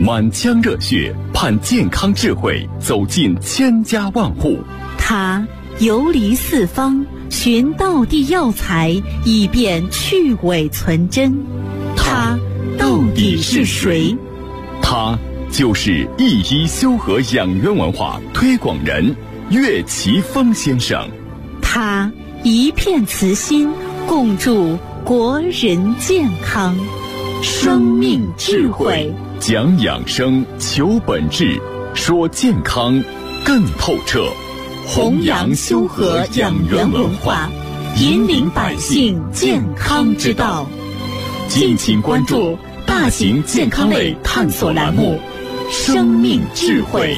满腔热血盼健康智慧走进千家万户。 他游离四方，寻道地药材，以便去伪存真。他到底是谁？ 他就是一一修和养元文化推广人岳奇峰先生。 他一片慈心，共筑国人健康。生命智慧， 讲养生，求本质，说健康更透彻。 弘扬修和养元文化，引领百姓健康之道。 敬请关注大型健康类探索栏目《生命智慧》。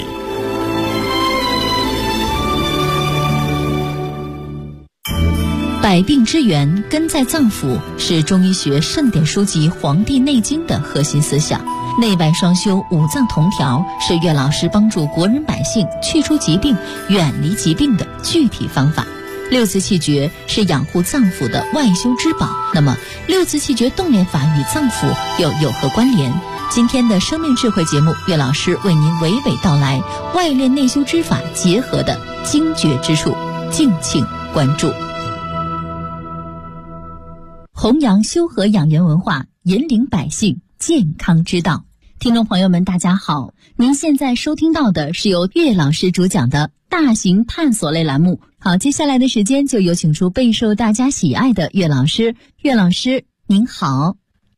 百病之源根在脏腑，是中医学盛典书籍《黄帝内经》的核心思想。内外双修，五脏同调，是岳老师帮助国人百姓去除疾病、远离疾病的具体方法。六字气诀是养护脏腑的外修之宝。那么，六字气诀动练法与脏腑又有何关联？今天的生命智慧节目，岳老师为您娓娓道来外练内修之法结合的精绝之处，敬请关注。弘扬修和养元文化，引领百姓健康之道。听众朋友们，大家好，您现在收听到的是由岳老师主讲的大型探索类栏目。好，接下来的时间就有请出备受大家喜爱的岳老师。岳老师您好。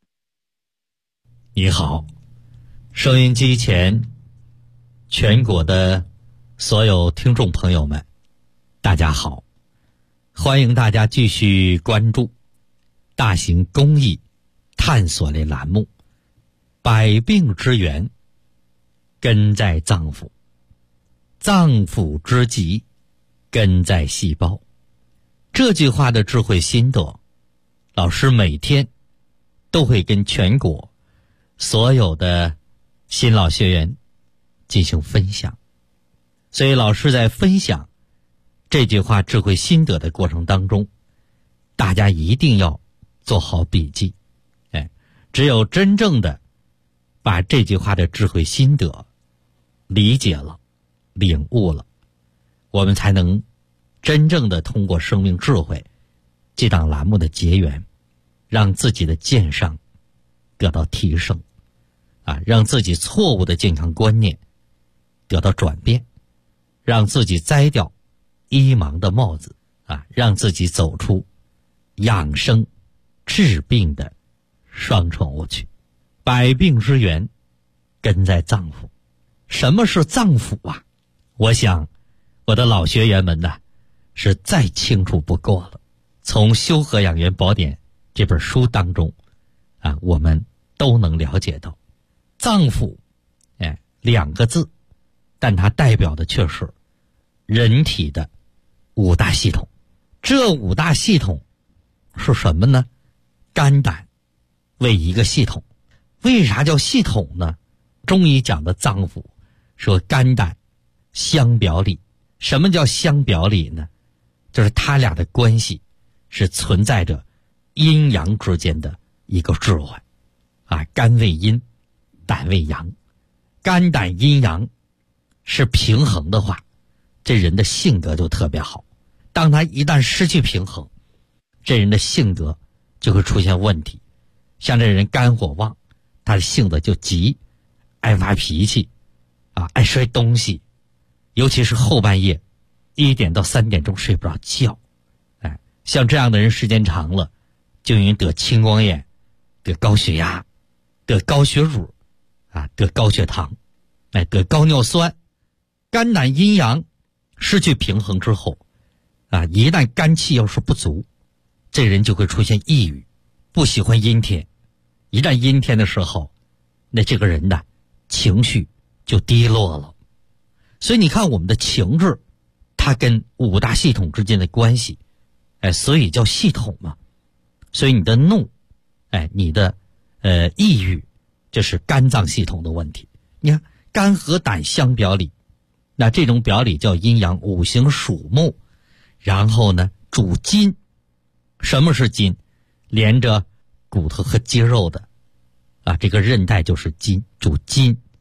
你好，收音机前全国的所有听众朋友们，大家好，欢迎大家继续关注大型公益探索类栏目。百病之源根在脏腑，脏腑之疾根在细胞。这句话的智慧心得，老师每天都会跟全国所有的新老学员进行分享。所以老师在分享这句话智慧心得的过程当中，大家一定要做好笔记。只有真正的把这句话的智慧心得理解了、领悟了，我们才能真正的通过生命智慧这档栏目的结缘，让自己的健上得到提升，让自己错误的健康观念得到转变，让自己摘掉医盲的帽子，让自己走出养生治病的双重误区。百病之源根在脏腑。什么是脏腑啊？我想我的老学员们呢是再清楚不过了。从《修和养元宝典》这本书当中我们都能了解到，脏腑两个字，但它代表的却是人体的五大系统。这五大系统是什么呢？肝胆为一个系统。为啥叫系统呢？中医讲的脏腑说肝胆相表里。什么叫相表里呢？就是它俩的关系是存在着阴阳之间的一个置换肝为阴，胆为阳。肝胆阴阳是平衡的话，这人的性格就特别好。当他一旦失去平衡，这人的性格就会出现问题。像这人肝火旺，他的性子就急，爱发脾气爱摔东西，尤其是后半夜1点到3点钟睡不着觉。像这样的人时间长了，就容易得青光眼，得高血压，得高血乳得高血糖，得高尿酸。肝胆阴阳失去平衡之后一旦肝气要是不足，这人就会出现抑郁，不喜欢阴天。一旦阴天的时候，那这个人的情绪就低落了。所以你看我们的情志，它跟五大系统之间的关系，所以叫系统嘛。所以你的怒，你的抑郁，这是肝脏系统的问题。你看肝和胆相表里，那这种表里叫阴阳五行属木，然后呢主筋。什么是筋？连着骨头和肌肉的这个韧带就是筋，主筋。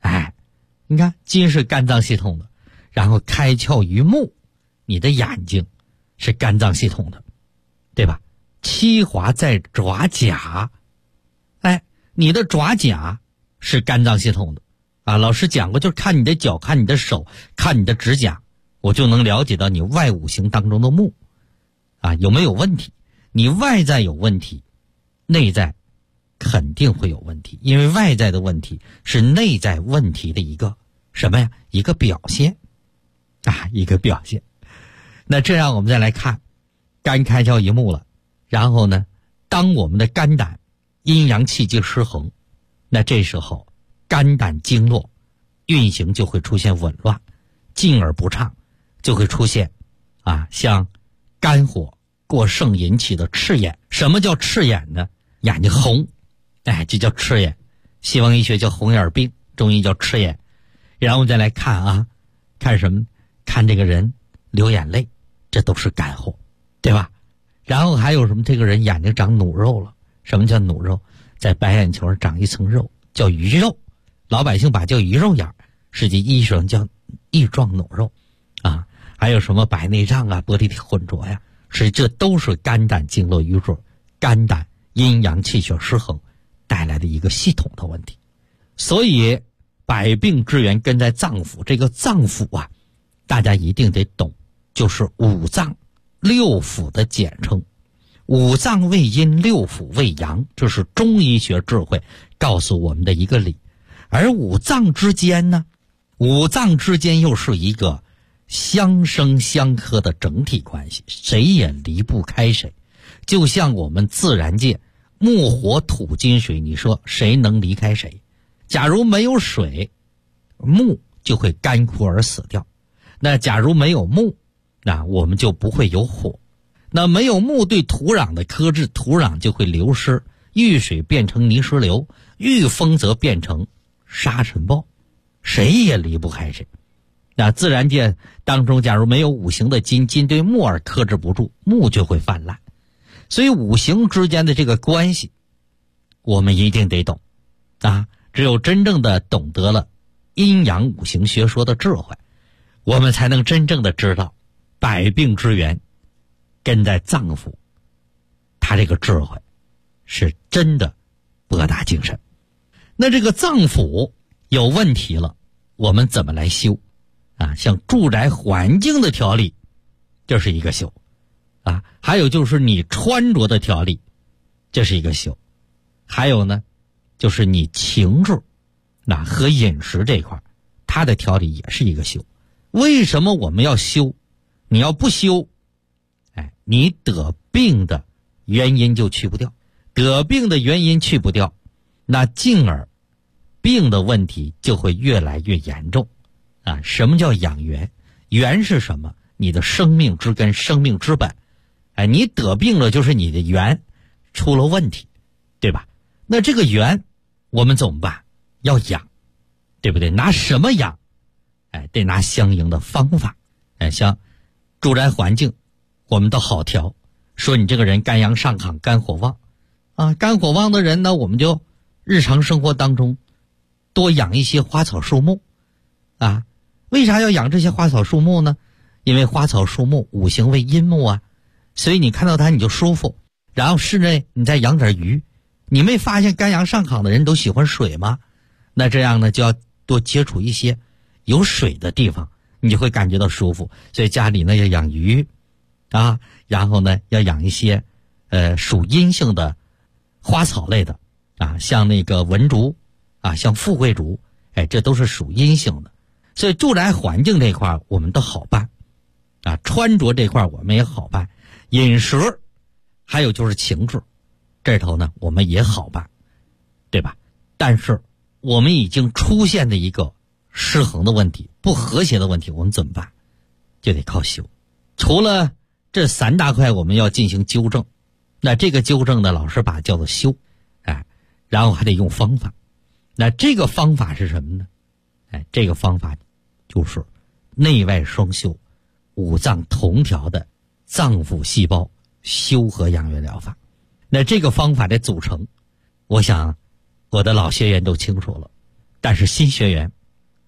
你看筋是肝脏系统的，然后开窍于目，你的眼睛是肝脏系统的，对吧？七华在爪甲，你的爪甲是肝脏系统的啊。老师讲过，就是看你的脚，看你的手，看你的指甲，我就能了解到你外五行当中的木啊有没有问题。你外在有问题，内在肯定会有问题，因为外在的问题是内在问题的一个什么呀？一个表现啊，一个表现。那这样我们再来看，肝开窍于目了，然后呢，当我们的肝胆阴阳气机失衡，那这时候肝胆经络运行就会出现紊乱，进而不畅，就会出现像肝火过盛引起的赤眼。什么叫赤眼呢？眼睛红，这叫赤眼。西方医学叫红眼病，中医叫赤眼。然后再来看看什么？看这个人流眼泪，这都是肝火，对吧？然后还有什么？这个人眼睛长努肉了。什么叫努肉？在白眼球上长一层肉，叫鱼肉。老百姓把叫鱼肉眼，实际医生叫翼状努肉啊。还有什么白内障啊、玻璃体混浊呀，实际这都是肝胆经络瘀滞、肝胆阴阳气血失衡带来的一个系统的问题。所以百病之源根在脏腑，这个脏腑大家一定得懂，就是五脏六腑的简称。五脏为阴，六腑为阳，这是中医学智慧告诉我们的一个理。而五脏之间呢，五脏之间又是一个相生相克的整体关系，谁也离不开谁。就像我们自然界木火土金水，你说谁能离开谁？假如没有水，木就会干枯而死掉。那假如没有木，那我们就不会有火。那没有木对土壤的克制，土壤就会流失，遇水变成泥石流，遇风则变成沙尘暴，谁也离不开谁。那自然界当中，假如没有五行的金，金对木而克制不住，木就会泛滥。所以五行之间的这个关系，我们一定得懂只有真正的懂得了阴阳五行学说的智慧，我们才能真正的知道百病之源根在脏腑，他这个智慧是真的博大精深。那这个脏腑有问题了，我们怎么来修像住宅环境的调理，这是一个修还有就是你穿着的调理，这是一个修。还有呢，就是你情志和饮食这块，它的调理也是一个修。为什么我们要修？你要不修，你得病的原因就去不掉，得病的原因去不掉，那进而病的问题就会越来越严重什么叫养元？元是什么？你的生命之根，生命之本。你得病了，就是你的元出了问题，对吧？那这个元我们怎么办？要养，对不对？拿什么养？得拿相应的方法。像住宅环境我们都好调，说你这个人肝阳上亢，肝火旺肝火旺的人呢，我们就日常生活当中多养一些花草树木为啥要养这些花草树木呢？因为花草树木五行为阴木所以你看到它你就舒服。然后室内你再养点鱼，你没发现肝阳上亢的人都喜欢水吗？那这样呢，就要多接触一些有水的地方，你就会感觉到舒服。所以家里呢要养鱼然后呢要养一些属阴性的花草类的像那个文竹像富贵竹这都是属阴性的。所以住宅环境这块我们都好办穿着这块我们也好办，饮食还有就是情志这头呢我们也好办，对吧？但是我们已经出现的一个失衡的问题，不和谐的问题，我们怎么办？就得靠修。除了这三大块我们要进行纠正，那这个纠正呢，老师把它叫做修然后还得用方法。那这个方法是什么呢？这个方法就是内外双修、五脏同调的脏腑细胞修和养元疗法。那这个方法的组成，我想我的老学员都清楚了，但是新学员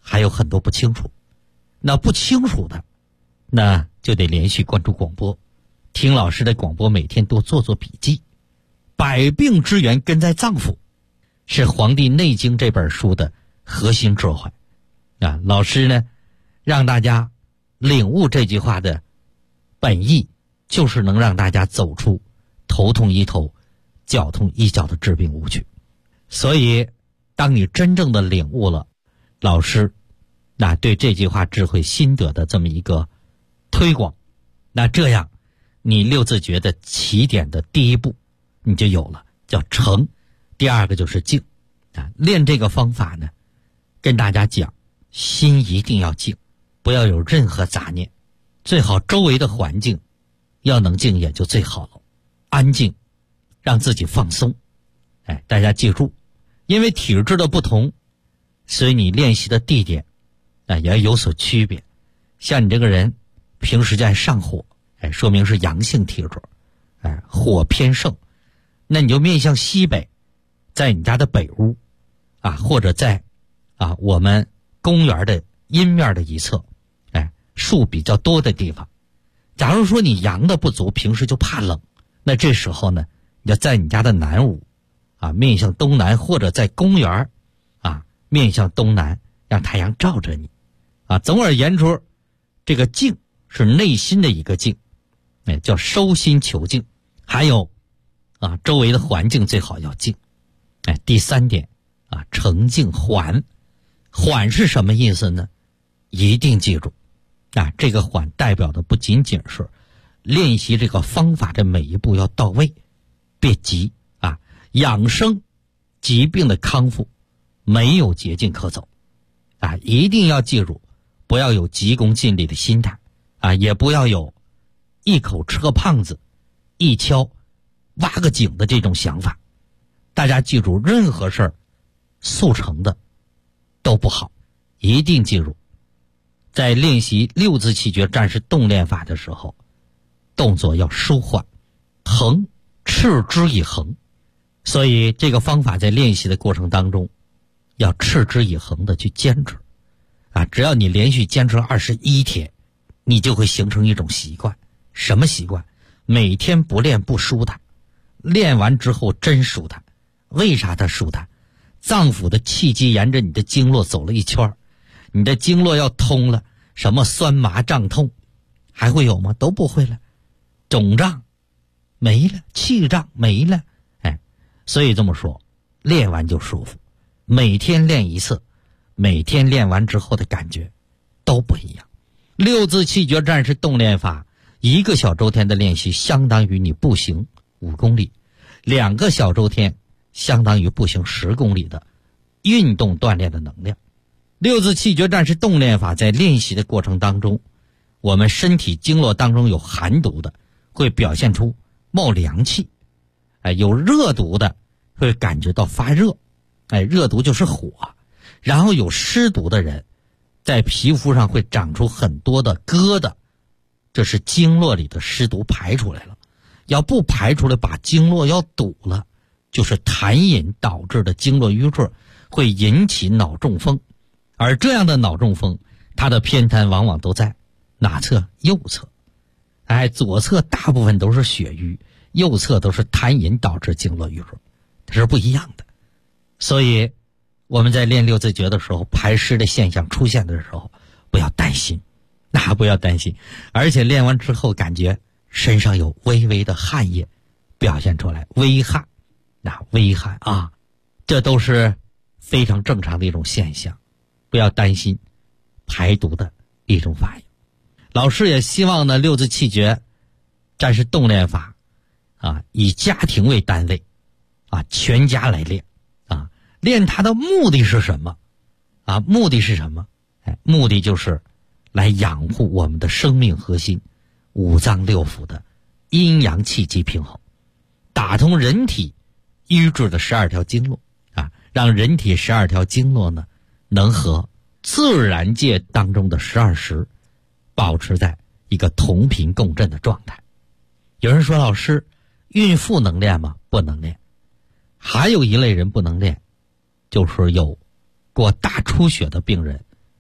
还有很多不清楚。那不清楚的，那就得连续关注广播，听老师的广播，每天多做做笔记。百病之源根在脏腑，是《黄帝内经》这本书的核心智慧。老师呢，让大家领悟这句话的本意，就是能让大家走出头痛医头、脚痛医脚的治病误区。所以，当你真正的领悟了老师对这句话智慧心得的这么一个推广，那这样你六字诀的起点的第一步你就有了，叫诚。第二个就是静。练这个方法呢，跟大家讲，心一定要静，不要有任何杂念，最好周围的环境要能静也就最好了，安静，让自己放松。大家记住，因为体质的不同，所以你练习的地点也有所区别。像你这个人平时在上火，说明是阳性体质，火偏盛，那你就面向西北，在你家的北屋或者在我们公园的阴面的一侧，树比较多的地方。假如说你阳的不足，平时就怕冷，那这时候呢，你要在你家的南屋面向东南，或者在公园面向东南，让太阳照着你总而言之，这个静是内心的一个静，叫收心求静。还有周围的环境最好要静。第三点诚静缓。缓是什么意思呢？一定记住这个缓代表的不仅仅是练习这个方法的每一步要到位，别急养生疾病的康复没有捷径可走一定要记住，不要有急功近利的心态也不要有一口吃个胖子一敲挖个井的这种想法。大家记住，任何事儿速成的都不好，一定记住，在练习六字气诀战士动练法的时候，动作要舒缓，恒，持之以恒。所以这个方法在练习的过程当中要持之以恒的去坚持只要你连续坚持21天，你就会形成一种习惯。什么习惯？每天不练不舒坦，练完之后真舒坦。为啥它舒坦？脏腑的气机沿着你的经络走了一圈，你的经络要通了，什么酸麻胀痛还会有吗？都不会了。肿胀没了，气胀没了，所以这么说，练完就舒服。每天练一次，每天练完之后的感觉都不一样。六字气诀战士动练法，1个小周天的练习相当于你步行5公里，2个小周天相当于步行10公里的运动锻炼的能量。六字气诀战士动练法在练习的过程当中，我们身体经络当中有寒毒的会表现出冒凉气，有热毒的会感觉到发热，热毒就是火。然后有湿毒的人在皮肤上会长出很多的疙瘩，这是经络里的湿毒排出来了。要不排出来，把经络要堵了，就是痰饮导致的经络瘀滞，会引起脑中风。而这样的脑中风，它的偏瘫往往都在哪侧？右侧。左侧大部分都是血瘀，右侧都是痰饮导致经络瘀滞，它是不一样的。所以我们在练六字诀的时候，排湿的现象出现的时候，不要担心，不要担心。而且练完之后感觉身上有微微的汗液表现出来，微汗，微汗这都是非常正常的一种现象，不要担心，排毒的一种反应。老师也希望呢，六字气诀战士动练法以家庭为单位全家来练练它的目的是什么目的是什么？目的就是来养护我们的生命核心五脏六腑的阴阳气机平衡，打通人体瘀滞的12条经络让人体12条经络呢能和自然界当中的12时保持在一个同频共振的状态。有人说，老师，孕妇能练吗？不能练。还有一类人不能练，就是有过大出血的病人，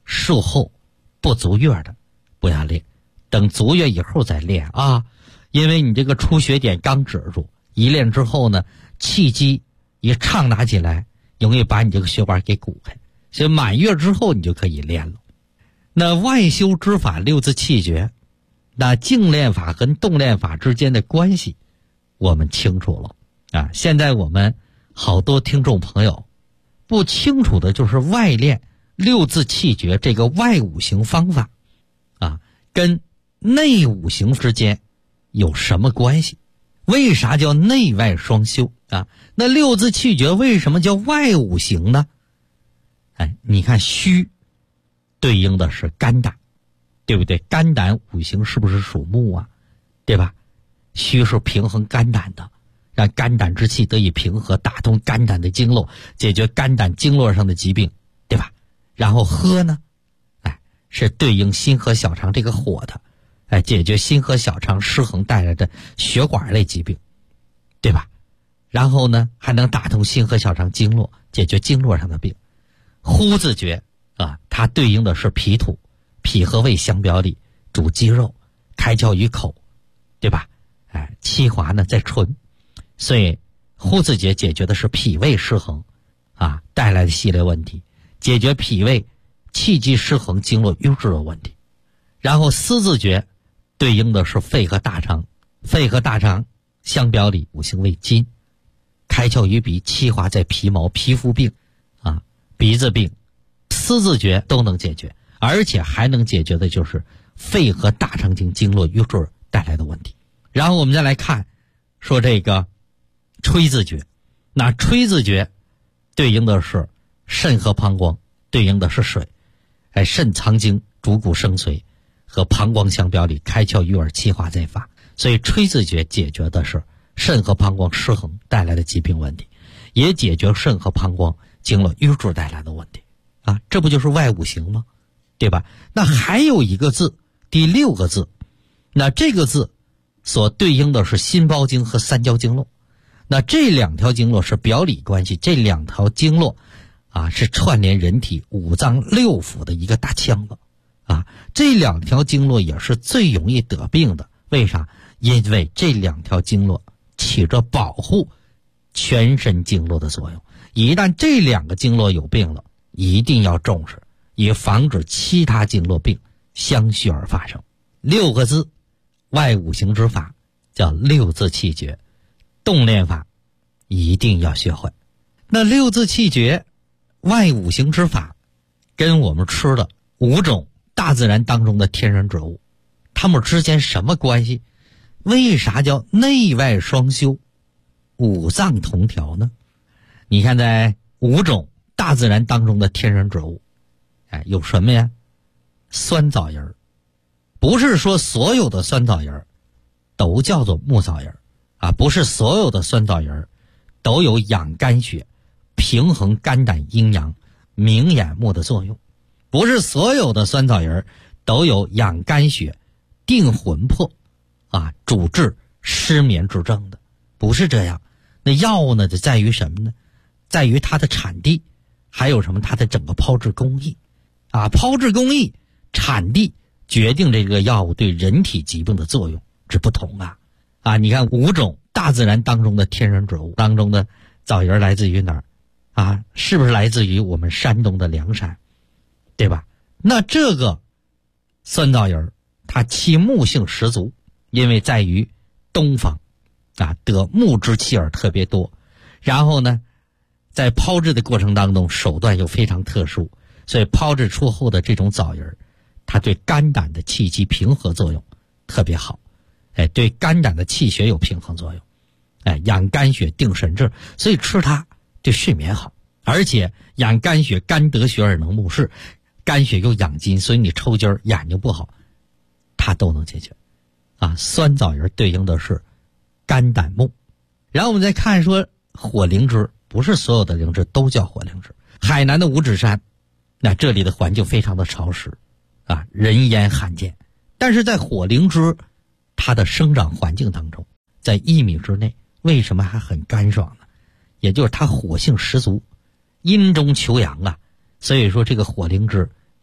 术后不足月的不要练，等足月以后再练啊。因为你这个出血点刚止住，一练之后呢，气机一畅达起来，容易把你这个血管给鼓开，所以满月之后你就可以练了。那外修之法六字气诀，那静练法跟动练法之间的关系我们清楚了啊。现在我们好多听众朋友不清楚的就是外练六字气诀这个外五行方法啊，跟内五行之间有什么关系？为啥叫内外双修啊？那六字气诀为什么叫外五行呢？你看虚对应的是肝胆，对不对？肝胆五行是不是属木啊？对吧？虚是平衡肝胆的，让肝胆之气得以平和，打通肝胆的经络，解决肝胆经络上的疾病，对吧？然后喝呢，是对应心和小肠这个火的，解决心和小肠失衡带来的血管类疾病，对吧？然后呢，还能打通心和小肠经络，解决经络上的病。呼字诀啊，它对应的是脾土，脾和胃相表里，主肌肉，开窍于口，对吧？气滑呢在唇，所以呼字诀解决的是脾胃失衡啊带来的系列问题，解决脾胃气机失衡、经络瘀滞的问题。然后思字诀对应的是肺和大肠，肺和大肠相表里，五行为金，开窍于鼻，气滑在皮毛，皮肤病啊、鼻子病，思字诀都能解决，而且还能解决的就是肺和大肠经经络瘀滞带来的问题。然后我们再来看说这个吹字诀，那吹字诀对应的是肾和膀胱，对应的是水，肾藏精，主骨生髓，和膀胱相表里，开窍于耳，气化在发。所以吹字诀解决的是肾和膀胱失衡带来的疾病问题，也解决肾和膀胱经络瘀滞带来的问题啊，这不就是外五行吗？对吧？那还有一个字，第六个字，那这个字所对应的是心包经和三焦经络。那这两条经络是表里关系，这两条经络啊是串联人体五脏六腑的一个大腔子啊。这两条经络也是最容易得病的，为啥？因为这两条经络起着保护全身经络的作用，一旦这两个经络有病了，一定要重视，以防止其他经络病相续而发生。六个字外五行之法叫六字气诀，动练法一定要学会。那六字气诀外五行之法跟我们吃的五种大自然当中的天然植物，它们之间什么关系？为啥叫内外双修，五脏同调呢？你看在五种大自然当中的天然植物，有什么呀？酸枣仁，不是说所有的酸枣仁都叫做木枣仁啊，不是所有的酸枣仁都有养肝血、平衡肝胆阴阳、明眼目的作用，不是所有的酸枣仁都有养肝血、定魂魄啊，主治失眠之症的，不是这样。那药物呢，就在于什么呢？在于它的产地，还有什么？它的整个炮制工艺啊，炮制工艺、产地决定这个药物对人体疾病的作用之不同啊！你看五种大自然当中的天然植物当中的枣仁来自于哪儿啊？是不是来自于我们山东的凉山，对吧？那这个酸枣仁它其木性十足，因为在于东方啊，得木之气而特别多，然后呢在炮制的过程当中手段又非常特殊，所以炮制出后的这种枣仁它对肝胆的气机平和作用特别好，对肝胆的气血有平衡作用，养肝血、定神志，所以吃它对睡眠好，而且养肝血，肝得血而能目视，肝血又养筋，所以你抽筋眼睛不好它都能解决啊。酸枣仁对应的是肝胆木。然后我们再看说火灵芝，不是所有的灵芝都叫火灵芝。海南的五指山，那这里的环境非常的潮湿啊，人烟罕见，但是在火灵芝它的生长环境当中，在1米之内，为什么还很干爽呢？也就是它火性十足，阴中求阳啊，所以说这个火灵芝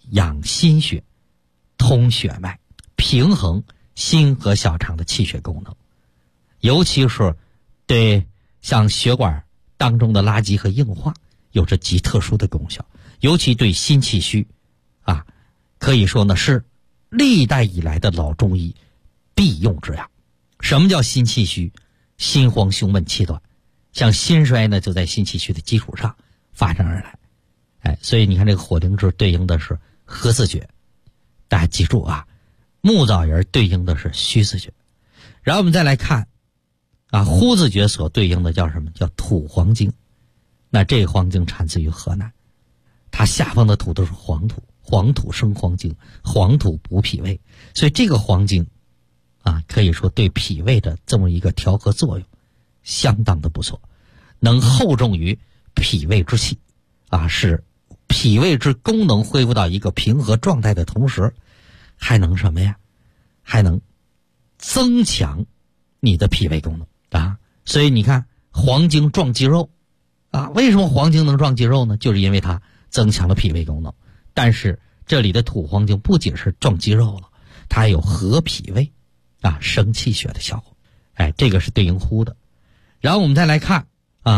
养心血，通血脉，平衡心和小肠的气血功能，尤其是对像血管当中的垃圾和硬化有着极特殊的功效，尤其对心气虚啊，可以说呢是历代以来的老中医必用之药。什么叫心气虚？心慌胸闷气短，像心衰呢就在心气虚的基础上发生而来。所以你看这个火灵芝对应的是合子穴，大家记住啊，木枣仁对应的是虚子穴。然后我们再来看呼子穴所对应的叫什么？叫土黄精。那这个黄精产自于河南，它下方的土都是黄土，黄土生黄精，黄土补脾胃，所以这个黄精可以说对脾胃的这么一个调和作用相当的不错，能厚重于脾胃之气使脾胃之功能恢复到一个平和状态的同时，还能什么呀？还能增强你的脾胃功能所以你看黄精壮肌肉为什么黄精能壮肌肉呢？就是因为它增强了脾胃功能。但是这里的土黄精不仅是壮肌肉了，它还有和脾胃生气血的效果。这个是对应呼的。然后我们再来看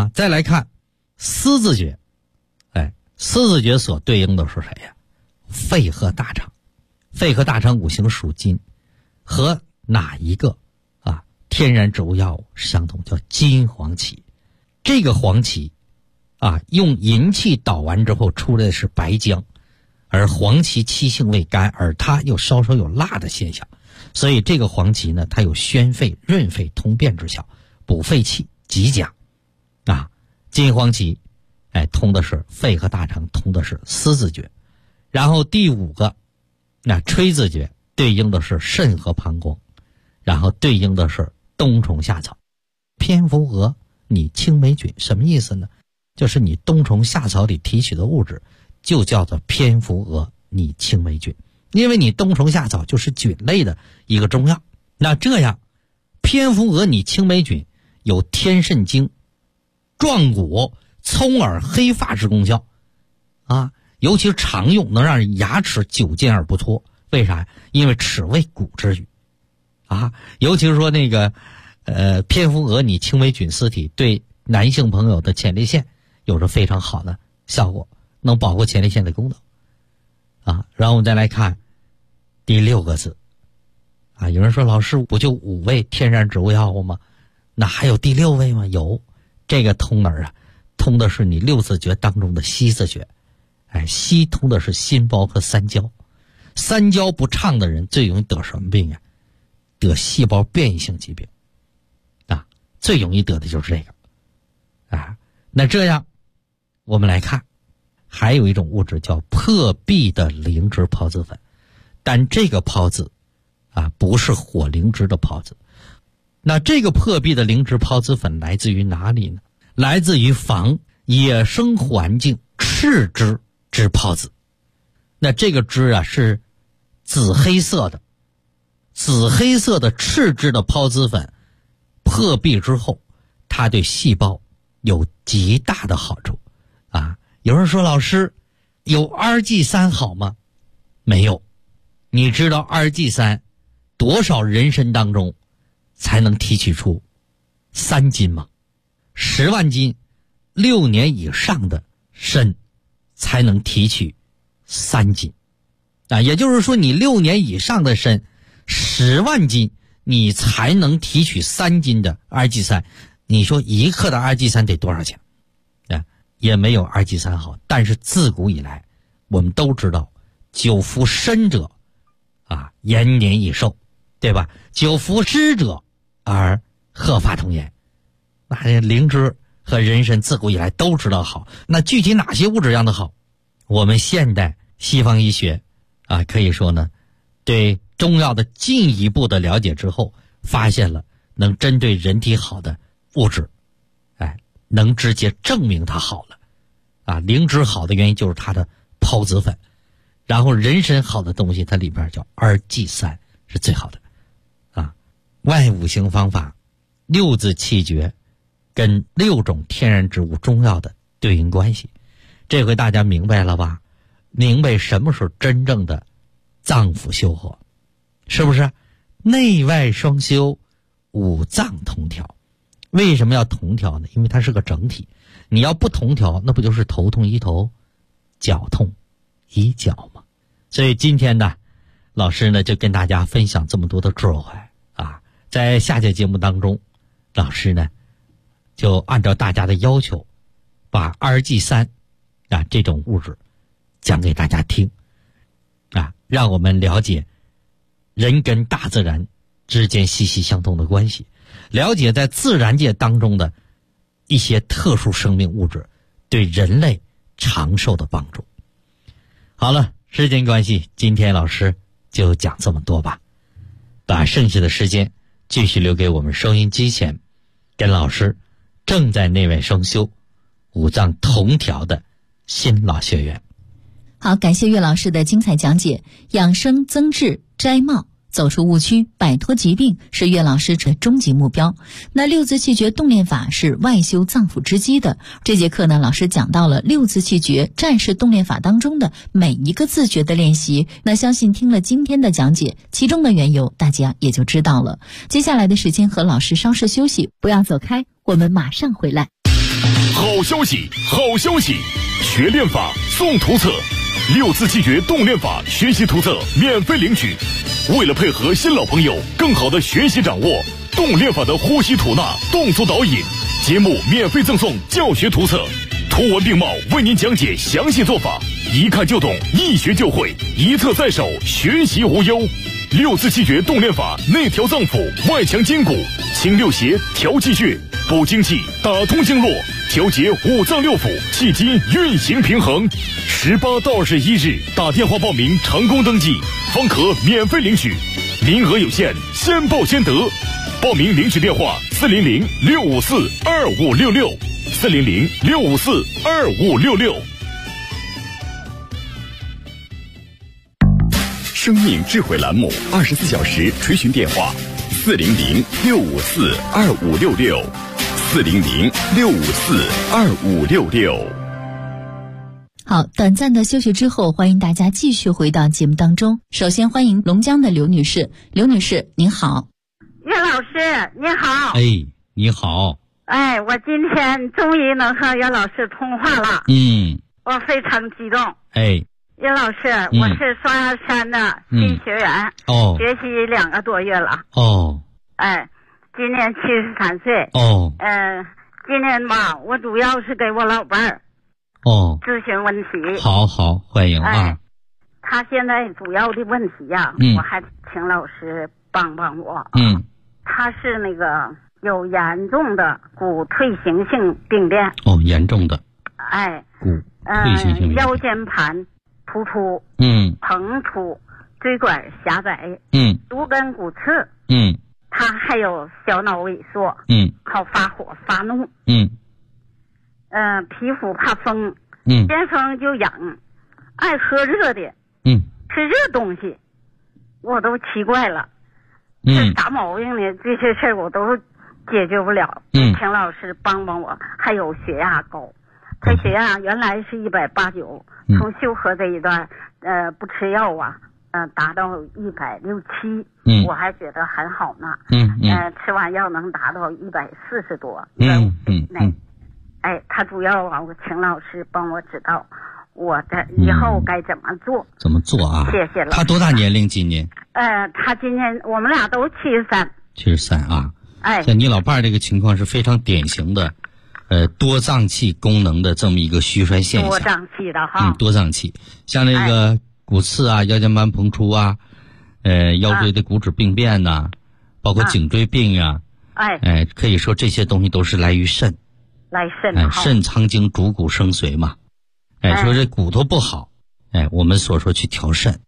思子穴。思子穴所对应的是谁呀？肺和大肠。肺和大肠五行属金，和哪一个天然植物药物相同？叫金黄芪。这个黄芪用银气捣完之后出来的是白浆，而黄芪气性味甘，而它又稍稍有辣的现象，所以这个黄芪呢，它有宣肺润肺通便之效，补肺气极佳金黄芪通的是肺和大肠，通的是思子穴。然后第五个吹子穴对应的是肾和膀胱，然后对应的是冬虫夏草。蝙蝠蛾拟青霉菌什么意思呢？就是你冬虫夏草里提取的物质就叫做蝙蝠蛾拟青霉菌，因为你冬虫夏草就是菌类的一个中药。那这样蝙蝠蛾拟青霉菌有添肾精、壮骨、聪耳、黑发之功效尤其常用，能让人牙齿久健而不脱。为啥？因为齿为骨之语尤其是说那个蝙蝠蛾拟青霉菌丝体对男性朋友的前列腺有着非常好的效果，能保护前列腺的功能然后我们再来看第6个字有人说老师不就5味天然植物药物吗？那还有第6味吗？有。这个通哪儿通的是你6字诀当中的息子穴。息通的是心包和三焦。三焦不畅的人最容易得什么病呀？得细胞变异性疾病最容易得的就是这个那这样我们来看，还有一种物质叫破壁的灵芝孢子粉，但这个孢子不是火灵芝的孢子。那这个破壁的灵芝孢子粉来自于哪里呢？来自于防野生环境赤芝之孢子。那这个芝是紫黑色的赤芝的孢子粉，破壁之后它对细胞有极大的好处有人说老师有 RG3 好吗？没有。你知道 RG3 多少人参当中才能提取出3斤吗？10万斤6年以上的参才能提取3斤也就是说你6年以上的参10万斤你才能提取3斤的 RG3。你说1克的 RG3 得多少钱也没有 RG3 好。但是自古以来我们都知道久服参者延年益寿，对吧？久服湿者而鹤发童颜。那灵芝和人参自古以来都知道好，那具体哪些物质让它好？我们现代西方医学可以说呢，对中药的进一步的了解之后，发现了能针对人体好的物质，能直接证明它好了灵芝好的原因就是它的孢子粉，然后人参好的东西它里边叫 RG3 是最好的外五行方法6字气诀跟6种天然植物中药的对应关系，这回大家明白了吧明白什么时候真正的脏腑修和，是不是？内外双修，五脏同调。为什么要同调呢？因为它是个整体，你要不同调，那不就是头痛医头，脚痛医脚吗？所以今天呢，老师呢就跟大家分享这么多的智慧啊。在下节节目当中，老师呢就按照大家的要求，把2G3啊这种物质讲给大家听啊，让我们了解人跟大自然之间息息相通的关系，了解在自然界当中的一些特殊生命物质对人类长寿的帮助。好了，时间关系，今天老师就讲这么多吧，把剩下的时间继续留给我们收音机前跟老师正在内外双修、五脏同调的新老学员。 好，感谢岳老师的精彩讲解。养生增智摘帽，走出误区，摆脱疾病是岳老师的终极目标。那六字气诀动练法是外修脏腑之基的。这节课呢，老师讲到了六字气诀战士动练法当中的每一个字诀的练习。那相信听了今天的讲解，其中的缘由大家也就知道了。接下来的时间和老师稍事休息，不要走开，我们马上回来。 好消息，好消息！学练法送图册，六字气诀动练法学习图册免费领取。为了配合新老朋友更好的学习掌握动练法的呼吸吐纳动作导引，节目免费赠送教学图册，图文并茂为您讲解详细做法，一看就懂，一学就会，一册在手，学习无忧。六字气诀动练法内调脏腑，外强筋骨，清六邪，调气血，补精气，打通经络，调节五脏六腑，气机运行平衡。18到21日打电话报名成功登记，方可免费领取，名额有限，先报先得。报名领取电话400-654-2566，400-654-2566。 生命智慧栏目24小时垂询电话400-654-2566，400-654-2566。 好，短暂的休息之后，欢迎大家继续回到节目当中。首先欢迎龙江的刘女士，刘女士您好。 岳老师您好。 哎，你好。 哎，我今天终于能和岳老师通话了。我非常激动。 哎， 岳老师，我是双鸭山的新学员，学习2个多月了。哎，今年73岁。今年吧，我主要是给我老伴儿咨询问题。 好，欢迎啊。 他现在主要的问题呀，我还请老师帮帮我。他是那个有严重的骨退行性病变。 严重的。 哎， 骨退行性病变。 腰间盘突出，膨出，椎管狭窄，足跟骨刺，他还有小脑萎缩，好发火发怒，皮肤怕风，见风就痒，爱喝热的，吃热东西，我都奇怪了，是啥毛病呢？这些事儿我都解决不了，请老师帮帮我。还有血压高，他血压原来是189，从休和这一段不吃药啊，达到167，我还觉得很好呢。吃完药能达到140多，150内。哎，他主要啊，我请老师帮我指导，我的以后该怎么做？ 怎么做啊？ 谢谢了。 他多大年龄？今年？ 他今年我们俩都73。 73啊。 哎， 像你老伴儿这个情况是非常典型的，多脏器功能的这么一个虚衰现象。 多脏器的哈。 多脏器，像那个骨刺啊、腰间盘膨出啊，腰椎的骨质病变呐，包括颈椎病啊，可以说这些东西都是来于肾。肾藏精主骨生髓嘛，说这骨头不好，我们所说去调肾，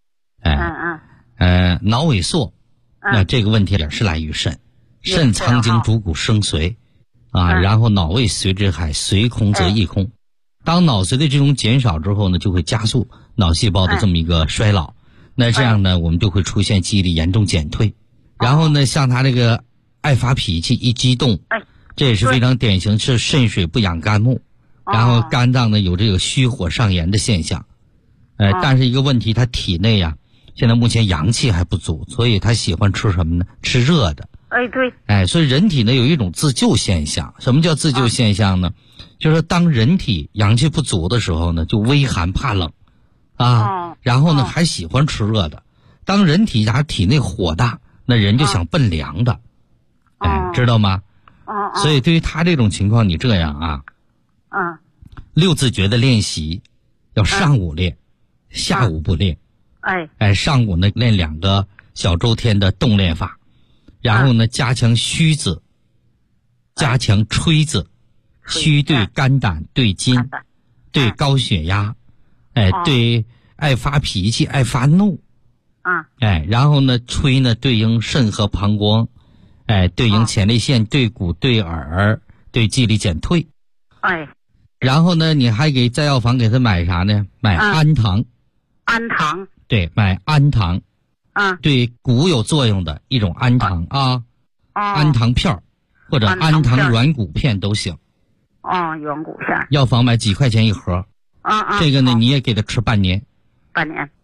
脑萎缩，那这个问题也是来于肾，肾藏精主骨生髓，然后脑胃随之海，髓空则意空，当脑髓的这种减少之后呢，就会加速脑细胞的这么一个衰老，那这样呢，我们就会出现记忆力严重减退，然后呢，像他这个爱发脾气，一激动。这也是非常典型，是肾水不养肝木，然后肝脏呢有这个虚火上炎的现象， 但是一个问题，他体内啊，现在目前阳气还不足，所以他喜欢吃什么呢？吃热的。 对。 所以人体呢有一种自救现象。什么叫自救现象呢？就是当人体阳气不足的时候呢，就微寒怕冷然后呢还喜欢吃热的。当人体内火大，那人就想奔凉的。知道吗？所以对于他这种情况，你这样六字诀的练习要上午练，下午不练。上午呢练2个小周天的动练法，然后呢加强虚字，加强吹字。虚对肝胆，对筋，对高血压，对爱发脾气、爱发怒，然后呢吹呢对应肾和膀胱，对应前列腺、对骨、对耳、对记力减退，然后呢你还给在药房给他买啥呢？买安糖。对，买安糖。对骨有作用的一种安糖安糖片或者安糖软骨片都行。 软骨片。 药房买几块钱一盒。这个呢你也给他吃半年。 好。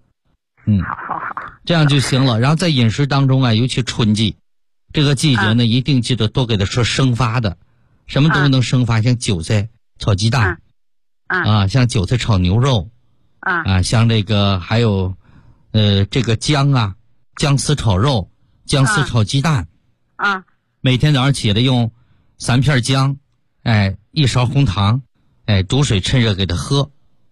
这样就行了。然后在饮食当中尤其春季这个季节呢，一定记得多给他吃生发的。什么东西能生发？像韭菜炒鸡蛋像韭菜炒牛肉像这个还有这个姜丝炒肉，姜丝炒鸡蛋每天早上起来用3片姜1勺红糖煮水趁热给他喝。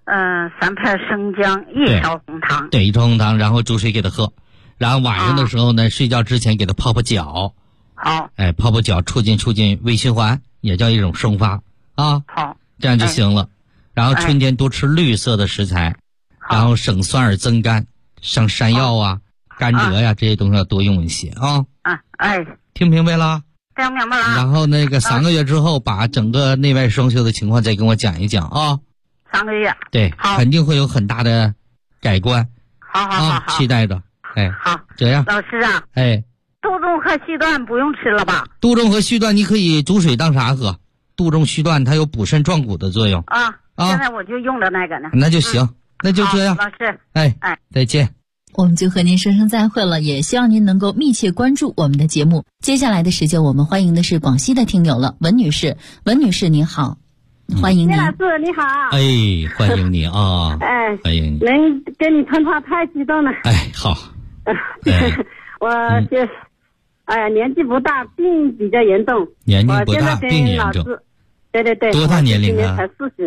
3片生姜，1勺红糖。 对，1勺红糖，然后煮水给他喝。然后晚上的时候呢，睡觉之前给他泡泡脚。 好。 泡泡脚促进胃循环，也叫一种生发好，这样就行了。然后春天多吃绿色的食材，然后省酸而增甘，像山药甘蔗这些东西要多用一些听明白了？ 听明白了。 然后那个3个月之后，把整个内外双修的情况再跟我讲一讲 3个月。 对，肯定会有很大的改观。 好， 期待着。 好， 这样。 老师杜仲和续断不用吃了吧？ 杜仲和续断你可以煮水当啥喝？杜仲续断它有补肾壮骨的作用现在我就用的那个呢。 那就行，那就这样。 老师， 再见。 我们就和您说声再会了，也希望您能够密切关注我们的节目。接下来的时间，我们欢迎的是广西的听友了，文女士。文女士您好，欢迎您。 老师你好。 欢迎你欢迎你。 能跟你通话太激动了。 好。 我年纪不大，病比较严重。 年纪不大，病严重。 对。 多大年龄才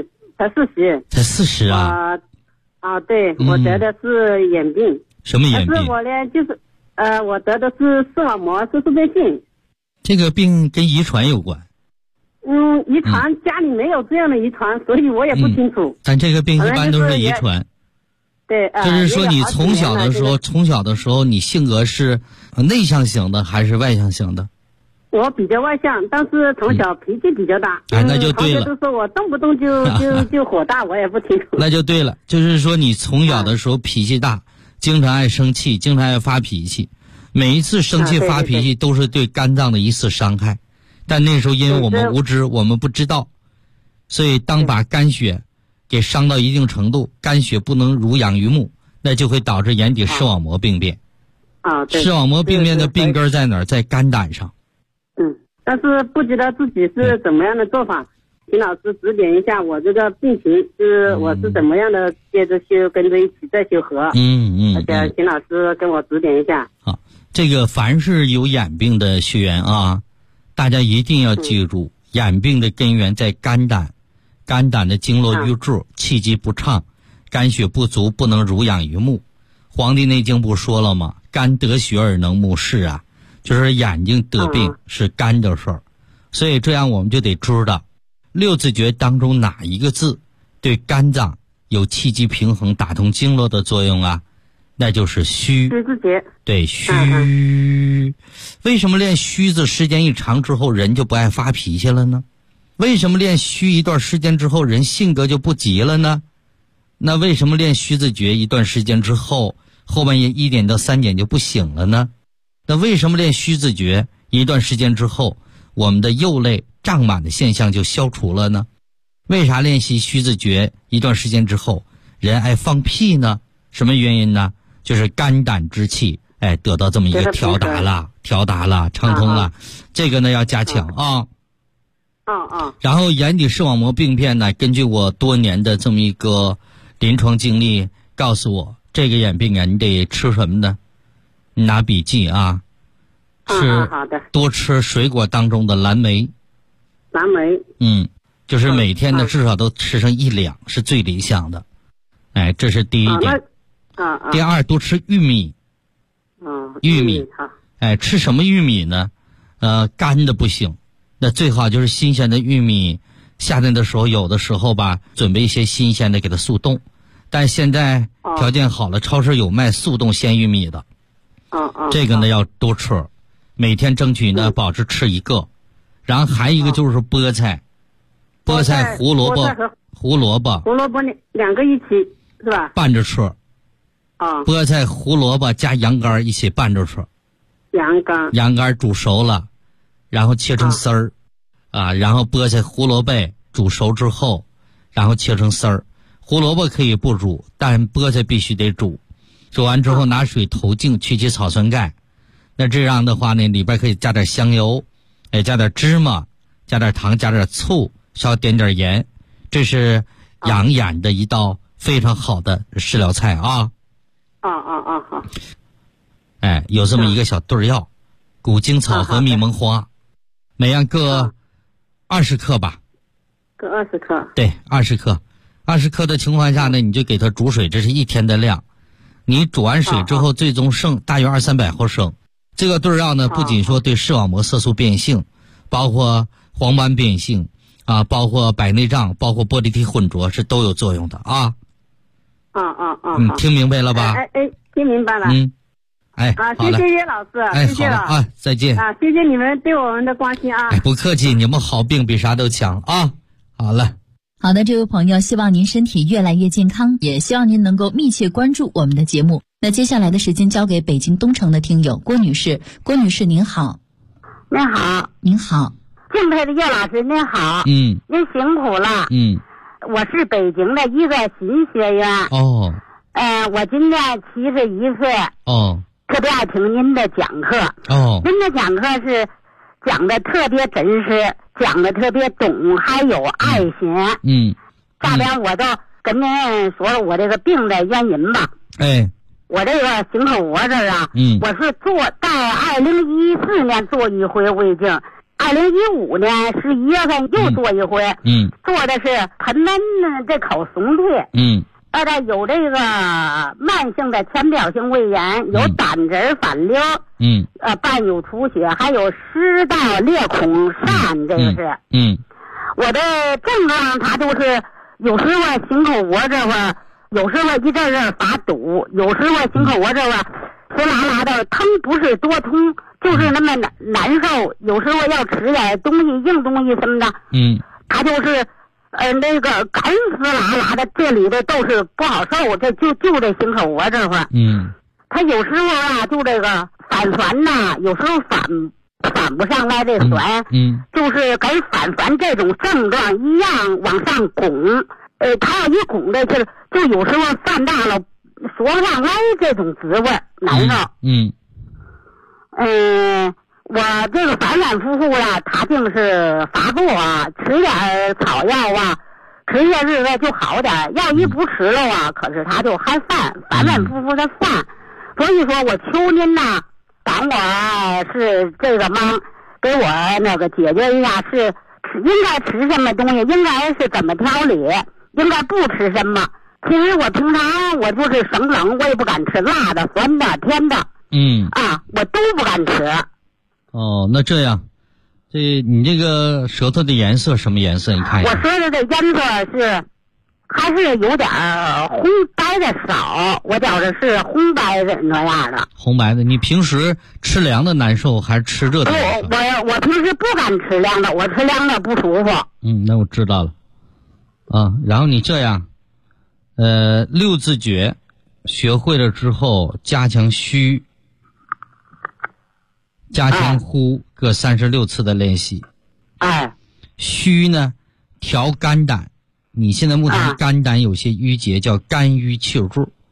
40。 才40啊？ 对，我得的是眼病。 什么眼病？ 但是我呢，就是我得的是视网膜色素变性。 这个病跟遗传有关。 遗传家里没有这样的遗传，所以我也不清楚。 但这个病一般都是遗传。 对， 就是说你从小的时候，你性格是内向型的还是外向型的？ 我比较外向，但是从小脾气比较大。 那就对了。 同学都说我动不动就火大，我也不清楚。 那就对了，就是说你从小的时候脾气大，经常爱生气，经常爱发脾气，每一次生气发脾气都是对肝脏的一次伤害。但那时候因为我们无知，我们不知道，所以当把肝血给伤到一定程度，肝血不能濡养于目，那就会导致眼底视网膜病变。 对。 视网膜病变的病根在哪儿？在肝胆上。 但是不知道自己是怎么样的做法，请老师指点一下我这个病情我是怎么样的接着修，跟着一起再修合。请老师跟我指点一下。 好，这个凡是有眼病的学员大家一定要记住，眼病的根源在肝胆，肝胆的经络瘀滞，气机不畅，肝血不足，不能濡养于目。黄帝内经不说了吗？肝得血而能目视就是眼睛得病是肝的事儿，所以这样我们就得知道六字诀当中哪一个字对肝脏有气机平衡、打通经络的作用那就是虚。 虚字诀。 对，虚。为什么练虚字时间一长之后人就不爱发脾气了呢？为什么练虚一段时间之后人性格就不急了呢？那为什么练虚字诀一段时间之后后半夜1点到3点就不醒了呢？那为什么练虚字诀一段时间之后我们的右肋胀满的现象就消除了呢？为啥练习虚字诀一段时间之后人爱放屁呢？ 什么原因呢？就是肝胆之气，得到这么一个调达了，畅通了。这个呢要加强啊。然后眼底视网膜病变呢，根据我多年的这么一个临床经历告诉我，这个眼病啊，你得吃什么呢？你拿笔记啊，是多吃水果当中的蓝莓。 蓝莓。 就是每天呢至少都吃上1两是最理想的。这是第一点。第二，多吃玉米。玉米。吃什么玉米呢？干的不行。那最好就是新鲜的玉米，夏天的时候有的时候吧，准备一些新鲜的给它速冻。但现在条件好了，超市有卖速冻鲜玉米的。这个呢要多吃，每天争取呢保持吃1个。然后还一个就是菠菜，胡萝卜两个一起是吧？ 拌着吃。菠菜、胡萝卜加羊肝一起拌着吃。羊肝煮熟了，然后切成丝儿，然后菠菜、胡萝卜煮熟之后，然后切成丝儿。胡萝卜可以不煮，但菠菜必须得煮。煮完之后拿水投净，去其草酸钙。那这样的话呢，里边可以加点香油，加点芝麻，加点糖，加点醋，稍点点盐。这是养眼的一道非常好的食疗菜啊。 好。 有这么一个小对药，谷精草和蜜蒙花，每样各20克吧。 各20克。 对，20克。20克的情况下呢，你就给它煮水，这是1天的量。你煮完水之后，最终剩大约200-300毫升。这个对药呢，不仅说对视网膜色素变性，包括黄斑变性包括白内障，包括玻璃体混浊是都有作用的啊。听明白了吧？ 听明白了。谢谢岳老师，谢谢了再见。 谢谢你们对我们的关心啊。 不客气，你们好病比啥都强啊。好了。 好的，这位朋友，希望您身体越来越健康，也希望您能够密切关注我们的节目。那接下来的时间交给北京东城的听友郭女士。郭女士您好。 您好。 您好。 敬佩的岳老师您好。您辛苦了。我是北京的一个新学员。我今年71岁。特别爱听您的讲课。您的讲课是讲的特别真实，讲的特别懂，还有爱心。下边我就跟您说说我这个病的原因吧。我这个心口窝这儿我是在2014年做一回胃镜，2015年11月份又做一回。做的是盆门这口松退。有这个慢性的浅表性胃炎，有胆汁反流，伴有出血，还有食道裂孔疝，这个是。我的症状它就是有时候心口窝这块，有时候一阵阵发堵，有时候心口窝这块湿啦啦的，疼不是多痛，就是那么难受。有时候要吃点东西，硬东西什么的，它就是那个干湿啦啦的，这里的都是不好受。这就这心口窝这块，它有时候就这个反酸呐，有时候反不上来这酸，就是跟反酸这种症状一样往上拱，它要一拱的就有时候放大了，说不上来这种滋味，难受。我这个反反复复它就是发作吃点草药吃些日子就好点，要一不吃了可是它就还反反复复的犯。所以说我求您帮我是这个忙，给我那个解决一下，是应该吃什么东西，应该是怎么调理，应该不吃什么。其实我平常我就是生冷，我也不敢吃辣的、酸的、甜的，我都不敢吃。 那这样，你这个舌头的颜色什么颜色？你看一下。 我舌头的颜色还是有点红白的少，我觉着是红白的那样的。 红白的，你平时吃凉的难受还是吃热的难受？ 我平时不敢吃凉的，我吃凉的不舒服。 那我知道了。然后你这样，6字诀学会了之后，加强虚，加强呼，各36次的练习。虚呢，调肝胆。你现在目前肝胆有些淤结，叫肝郁气住，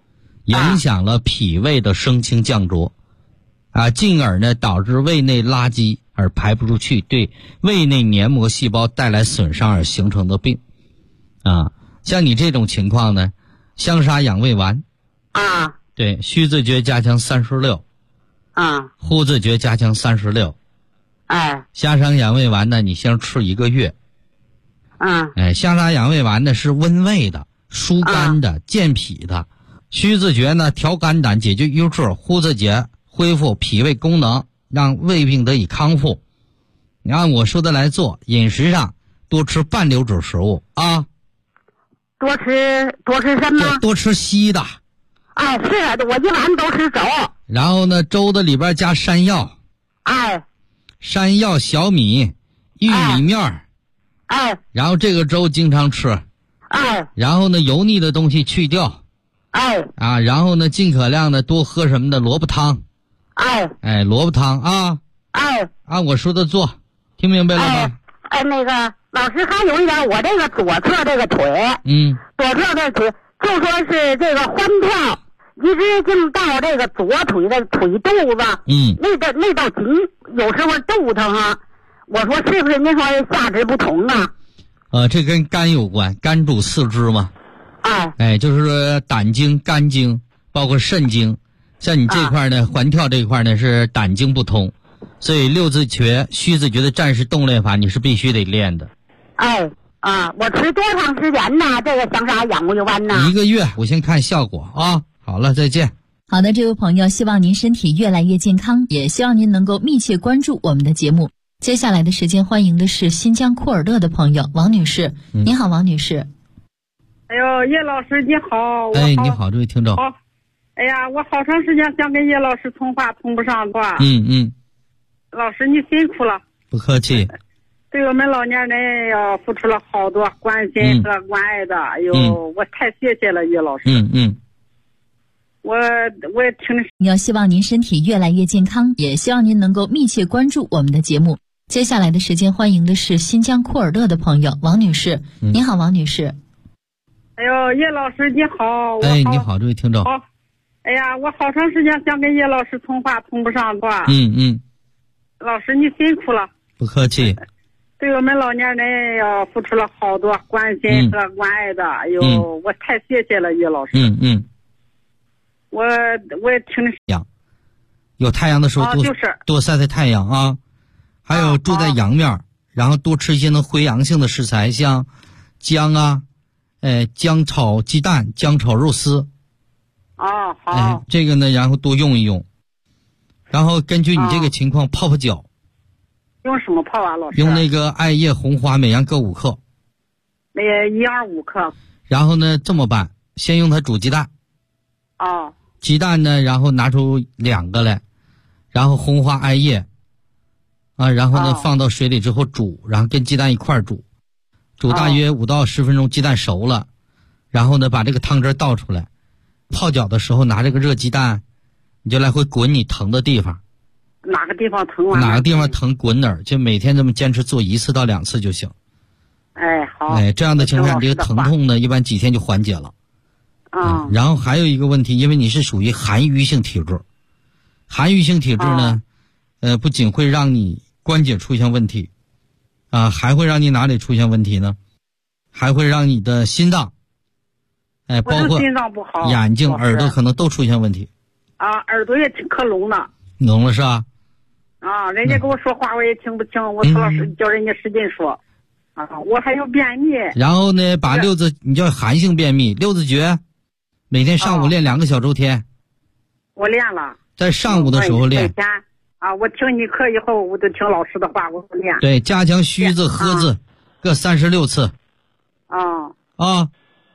影响了脾胃的升清降浊，进而呢导致胃内垃圾而排不出去，对胃内黏膜细胞带来损伤而形成的病。像你这种情况呢，香砂养胃丸对，虚字诀加强36呼字诀加强36，香砂养胃丸呢你先吃1个月。香砂养胃丸呢是温胃的、疏肝的、健脾的。虚字诀呢调肝胆、解决瘀滞，呼字诀恢复脾胃功能，让胃病得以康复。你按我说的来做，饮食上多吃半流质食物多吃什么？ 多吃稀的。 是的，我一晚都吃粥。 然后呢，粥的里边加山药。山药、小米、玉米面然后这个粥经常吃。然后呢，油腻的东西去掉。然后呢，尽可量的多喝什么的萝卜汤。萝卜汤按我说的做，听明白了吗？ 那个老师还有一点，我这个左侧这个腿，左侧这腿就说是这个欢跳，一直就到这个左腿的腿肚子，那道筋有时候肚疼我说是不是您说下肢不同这跟肝有关，肝主四肢嘛。就是说胆经、肝经，包括肾经，像你这块呢，环跳这块呢是胆经不通，所以6字诀、虚字诀的战士动练法你是必须得练的。 我吃多长时间呢？这个香砂养胃丸呢 ？1个月，我先看效果好了，再见。 好的，这位朋友，希望您身体越来越健康，也希望您能够密切关注我们的节目。接下来的时间，欢迎的是新疆库尔勒的朋友王女士。你好，王女士。 哎呦，叶老师你好。 你好，这位听众。 哎呀，我好长时间想跟叶老师通话，通不上话。老师你辛苦了。 不客气。 对我们老年人要付出了好多关心和关爱的，我太谢谢了叶老师。我也听。 要希望您身体越来越健康，也希望您能够密切关注我们的节目。接下来的时间，欢迎的是新疆库尔勒的朋友王女士。你好，王女士。 哎呦，叶老师你好。 你好，这位听众。 哎呀，我好长时间想跟叶老师通话，通不上话。老师你辛苦了。 不客气。 对我们老年人要付出了好多关心和关爱的，我太谢谢了叶老师。我也挺有太阳的时候多晒晒太阳还有住在阳面，然后多吃一些能回阳性的食材，像姜姜炒鸡蛋、姜炒肉丝。 好。 这个呢，然后多用一用，然后根据你这个情况泡脚。 用什么泡老师？ 用那个艾叶、红花，每样各5克。 那1样5克。 然后呢，这么办，先用它煮鸡蛋。鸡蛋呢，然后拿出2个来，然后红花、艾叶，然后呢放到水里之后煮，然后跟鸡蛋一块煮，煮大约5到10分钟，鸡蛋熟了，然后呢把这个汤汁倒出来，泡脚的时候拿这个热鸡蛋，你就来回滚你疼的地方。 哪个地方疼哪个地方疼滚哪儿，就每天这么坚持做1次到2次就行。 好。 这样的情况下，这个疼痛呢，一般几天就缓解了。然后还有一个问题，因为你是属于寒瘀性体质，寒瘀性体质呢，不仅会让你关节出现问题，还会让你哪里出现问题呢？还会让你的心脏，包括心脏不好， 眼睛、耳朵可能都出现问题。 耳朵也挺可聋的。 聋了是吧？ 人家跟我说话我也听不清，我曹老师叫人家使劲说。我还有便秘。 然后呢，把6字，你叫寒性便秘，6字诀，每天上午练2个小周天。 我练了。 在上午的时候练。 我听你课以后，我就听老师的话，我不练。 对，加强虚字、喝字，各36次。 好。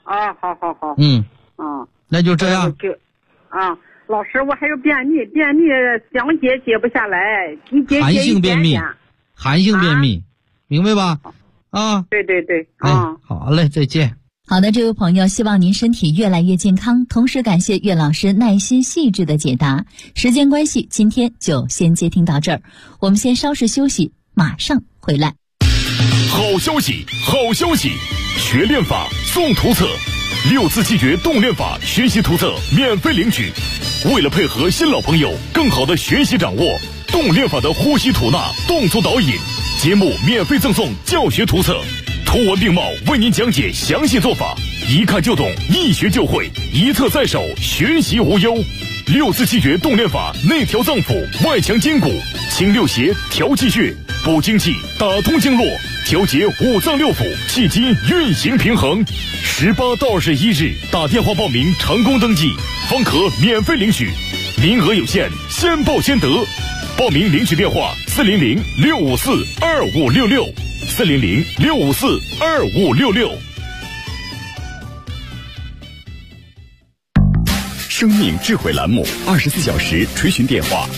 那就这样。 老师，我还有便秘想解不下来， 寒性便秘，寒性便秘，明白吧？ 对。 好嘞，再见。 好的，这位朋友，希望您身体越来越健康，同时感谢岳老师耐心细致的解答。时间关系，今天就先接听到这儿，我们先稍事休息，马上回来。 好消息，好消息！学练法送图册， 6字气诀动练法学习图册免费领取。为了配合新老朋友更好的学习掌握动练法的呼吸吐纳动作导引，节目免费赠送教学图册，图文并茂为您讲解详细做法，一看就懂，一学就会，一册在手，学习无忧。6字气诀动练法内调脏腑，外强筋骨，清六邪，调气血，补精气，打通经络，调节五脏六腑，气机运行平衡。18到21日打电话报名成功登记，方可免费领取，名额有限，先报先得。报名领取电话400-654-2566，400-654-2566。 生命智慧栏目24小时垂询电话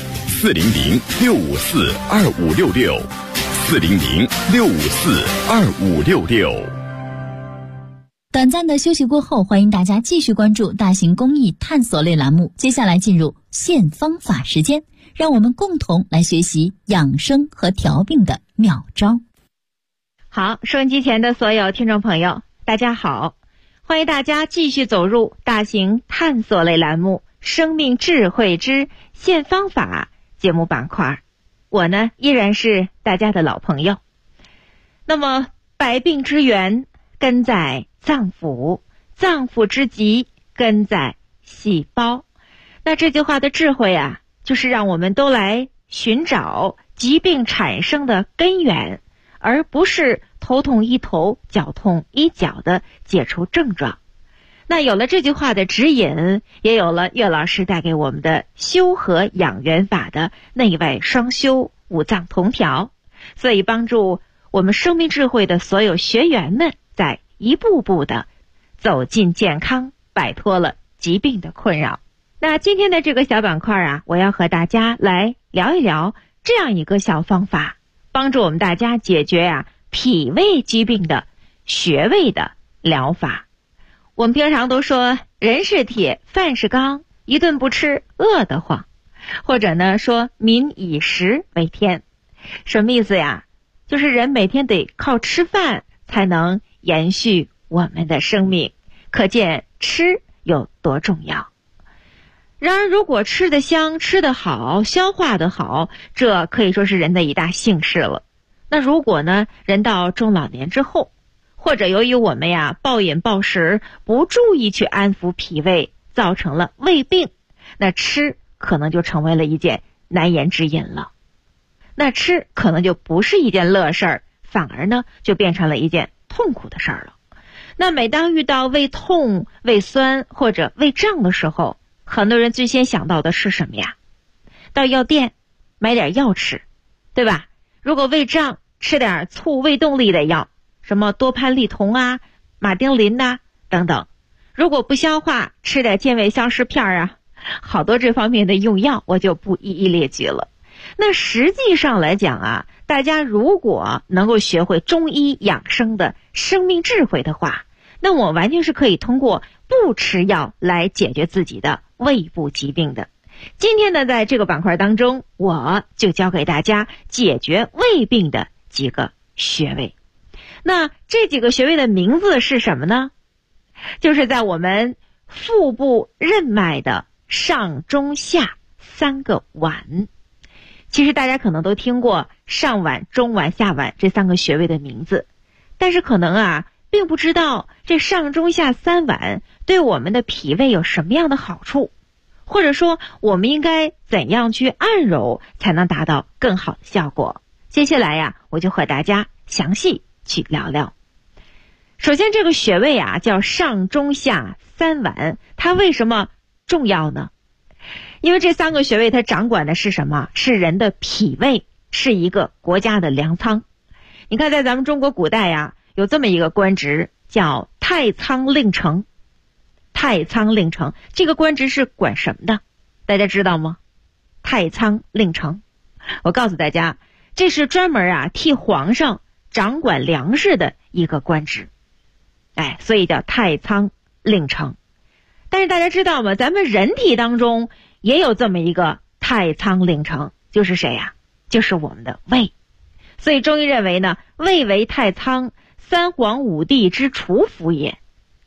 ：400-654-2566，400-654-2566。 短暂的休息过后，欢迎大家继续关注大型公益探索类栏目。接下来进入现方法时间，让我们共同来学习养生和调病的妙招。 好，收音机前的所有听众朋友，大家好，欢迎大家继续走入大型探索类栏目生命智慧之现方法节目板块。我呢依然是大家的老朋友。那么百病之源根在脏腑，脏腑之疾根在细胞。那这句话的智慧啊，就是让我们都来寻找疾病产生的根源，而不是头痛医头，脚痛医脚的解除症状。那有了这句话的指引，也有了岳老师带给我们的修和养元法的内外双修，五脏同调，所以帮助我们生命智慧的所有学员们在一步步的走进健康，摆脱了疾病的困扰。那今天的这个小板块啊，我要和大家来聊一聊这样一个小方法，帮助我们大家解决脾胃疾病的穴位的疗法。我们平常都说人是铁，饭是钢，一顿不吃饿得慌，或者呢说民以食为天。什么意思呀？就是人每天得靠吃饭才能延续我们的生命，可见吃有多重要。然而如果吃得香，吃得好，消化得好，这可以说是人的一大幸事了。那如果呢人到中老年之后，或者由于我们暴饮暴食，不注意去安抚脾胃，造成了胃病，那吃可能就成为了一件难言之隐了。那吃可能就不是一件乐事儿，反而呢就变成了一件痛苦的事儿了。那每当遇到胃痛、胃酸或者胃胀的时候，很多人最先想到的是什么呀？到药店买点药吃，对吧？如果胃胀，吃点促胃动力的药，什么多潘利酮啊、马丁啉呐等等。如果不消化，吃点健胃消食片啊，好多这方面的用药我就不一一列举了。那实际上来讲大家如果能够学会中医养生的生命智慧的话，那我完全是可以通过不吃药来解决自己的胃部疾病的。今天呢，在这个板块当中，我就教给大家解决胃病的几个穴位。那这几个穴位的名字是什么呢？就是在我们腹部任脉的上中下3个脘。其实大家可能都听过上脘、中脘、下脘这3个穴位的名字，但是可能并不知道这上中下3脘对我们的脾胃有什么样的好处，或者说我们应该怎样去按揉才能达到更好的效果。接下来我就和大家详细去聊聊。首先这个穴位叫上中下3脘，它为什么重要呢？因为这3个穴位它掌管的是什么？是人的脾胃，是一个国家的粮仓。你看在咱们中国古代有这么一个官职叫太仓令丞。太仓令丞这个官职是管什么的？大家知道吗？太仓令丞，我告诉大家，这是专门替皇上掌管粮食的一个官职，所以叫太仓令丞。但是大家知道吗？咱们人体当中也有这么一个太仓令丞，就是谁呀？就是我们的胃。所以中医认为呢，胃为太仓，3皇5帝之储府也。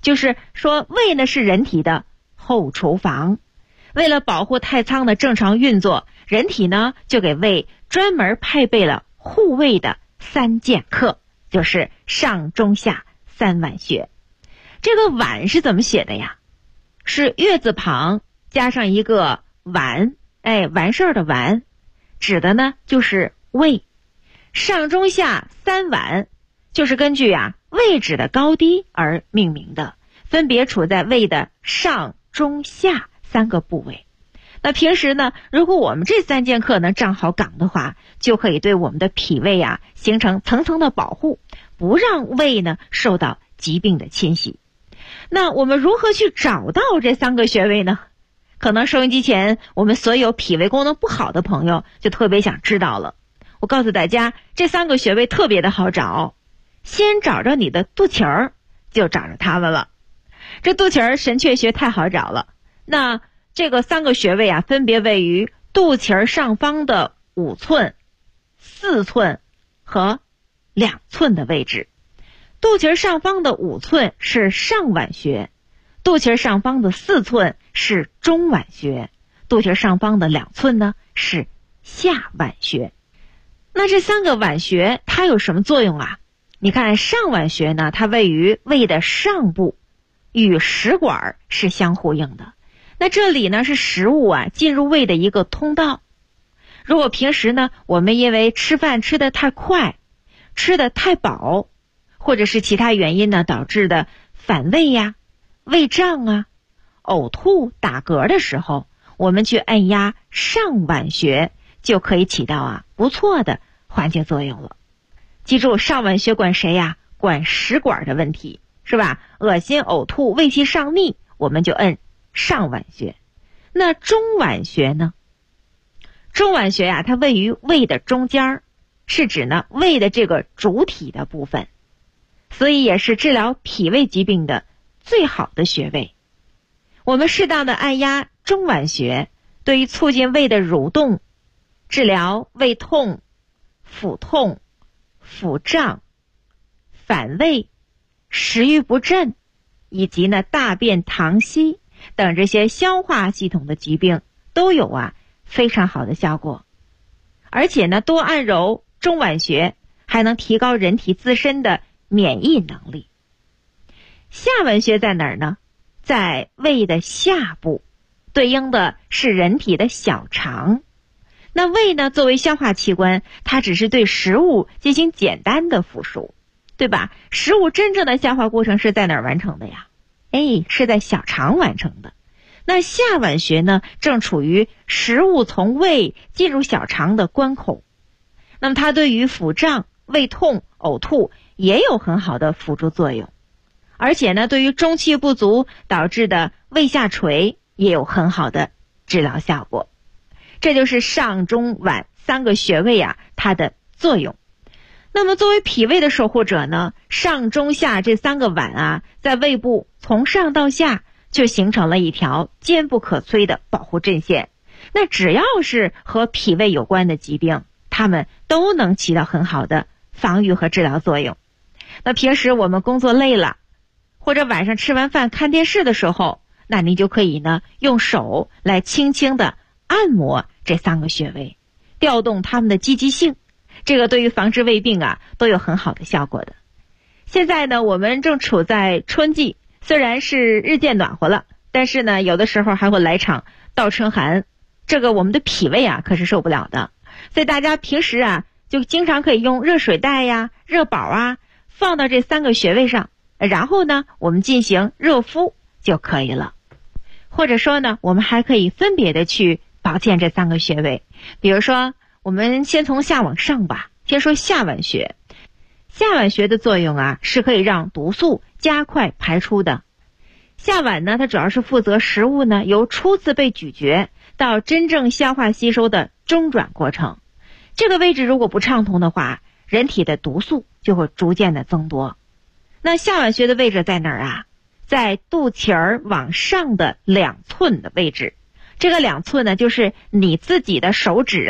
就是说胃呢是人体的后厨房，为了保护太仓的正常运作，人体呢就给胃专门配备了护胃的3剑客，就是上中下3脘穴。这个脘是怎么写的呀？是月字旁加上一个完，完事儿的完，指的呢就是胃。上中下3脘就是根据位置的高低而命名的，分别处在胃的上中下3个部位。那平时呢，如果我们这3剑客能站好岗的话，就可以对我们的脾胃形成层层的保护，不让胃呢受到疾病的侵袭。那我们如何去找到这3个穴位呢？可能收音机前我们所有脾胃功能不好的朋友就特别想知道了。我告诉大家，这3个穴位特别的好找，先找着你的肚脐儿，就找着它们了。这肚脐儿神阙穴太好找了。那这个3个穴位分别位于肚脐儿上方的5寸、4寸和2寸的位置。肚脐儿上方的5寸是上脘穴，肚脐儿上方的4寸是中脘穴，肚脐儿上方的2寸呢是下脘穴。那这3个脘穴它有什么作用啊？你看上脘穴呢，它位于胃的上部，与食管是相呼应的。那这里呢是食物进入胃的一个通道。如果平时呢我们因为吃饭吃得太快，吃得太饱，或者是其他原因呢导致的反胃胃胀呕吐打嗝的时候，我们去按压上脘穴就可以起到不错的缓解作用了。记住，上脘穴管谁管食管的问题，是吧？恶心呕吐胃气上逆，我们就摁上脘穴。那中脘穴呢？中脘穴它位于胃的中间，是指呢胃的这个主体的部分，所以也是治疗脾胃疾病的最好的穴位。我们适当的按压中脘穴，对于促进胃的蠕动，治疗胃痛、腹痛、腹胀、反胃、食欲不振，以及呢大便溏稀等这些消化系统的疾病都有非常好的效果。而且呢多按揉中脘穴还能提高人体自身的免疫能力。下脘穴在哪儿呢？在胃的下部，对应的是人体的小肠。那胃呢作为消化器官，它只是对食物进行简单的腐熟，对吧？食物真正的消化过程是在哪儿完成的呀？是在小肠完成的。那下脘穴呢正处于食物从胃进入小肠的关口，那么它对于腹胀、胃痛、呕吐也有很好的辅助作用，而且呢对于中气不足导致的胃下垂也有很好的治疗效果。这就是上中脘3个穴位它的作用。那么作为脾胃的守护者呢，上中下这3个脘在胃部从上到下就形成了一条坚不可摧的保护阵线。那只要是和脾胃有关的疾病，它们都能起到很好的防御和治疗作用。那平时我们工作累了，或者晚上吃完饭看电视的时候，那您就可以呢用手来轻轻的按摩这3个穴位，调动它们的积极性，这个对于防治胃病都有很好的效果的。现在呢我们正处在春季，虽然是日渐暖和了，但是呢有的时候还会来场倒春寒，这个我们的脾胃可是受不了的。所以大家平时就经常可以用热水袋热宝放到这3个穴位上，然后呢我们进行热敷就可以了。或者说呢我们还可以分别的去保健这3个穴位。比如说我们先从下往上吧，先说下脘穴。下脘穴的作用是可以让毒素加快排出的。下脘呢它主要是负责食物呢由初次被咀嚼到真正消化吸收的中转过程。这个位置如果不畅通的话，人体的毒素就会逐渐的增多。那下脘穴的位置在哪儿在肚脐儿往上的2寸的位置。这个2寸呢就是你自己的手指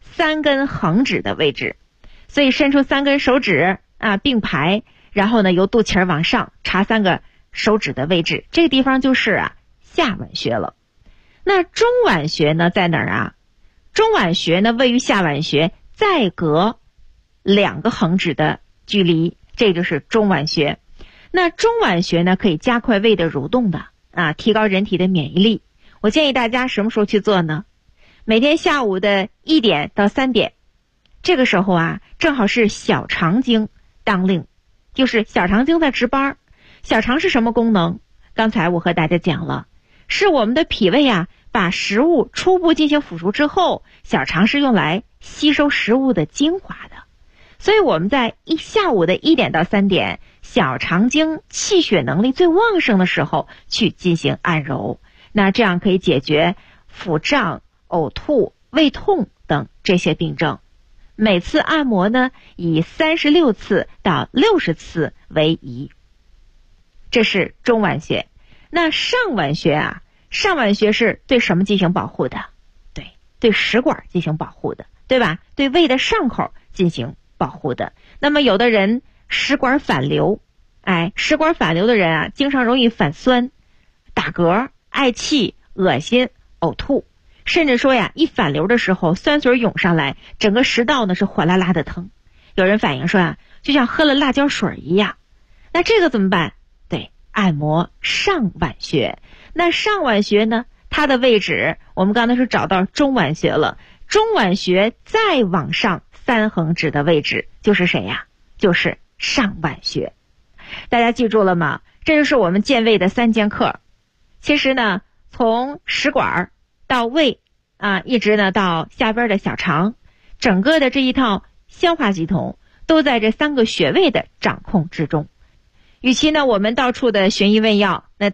3根横指的位置。所以伸出3根手指并排，然后呢由肚脐儿往上插3个手指的位置，这个地方就是下脘穴了。那中脘穴呢在哪儿啊？中脘穴呢位于下脘穴再隔2个横指的距离，这就是中脘穴。那中脘穴呢可以加快胃的蠕动的提高人体的免疫力。我建议大家什么时候去做呢？每天下午的1点到3点，这个时候正好是小肠经当令，就是小肠经在值班。小肠是什么功能？刚才我和大家讲了，是我们的脾胃把食物初步进行腐熟之后，小肠是用来吸收食物的精华的。所以我们在下午的1点到3点，小肠经气血能力最旺盛的时候去进行按揉，那这样可以解决腹胀、呕吐、胃痛等这些病症。每次按摩呢以36次到60次为宜。这是中脘穴。那上脘穴上脘穴是对什么进行保护的？对食管进行保护的，对吧？对胃的上口进行保护的。那么有的人食管反流，食管反流的人经常容易反酸、打嗝、嗳气、恶心、呕吐，甚至说一反流的时候酸水涌上来，整个食道呢是火辣辣的疼。有人反映说就像喝了辣椒水一样。那这个怎么办？按摩上脘穴。那上脘穴呢，它的位置我们刚才是找到中脘穴了，中脘穴再往上3横指的位置就是谁呀？就是上脘穴。大家记住了吗？这就是我们健胃的3节课。其实呢，从食管到胃一直呢到下边的小肠，整个的这一套消化系统都在这3个穴位的掌控之中。与其呢我们到处的寻医问药，那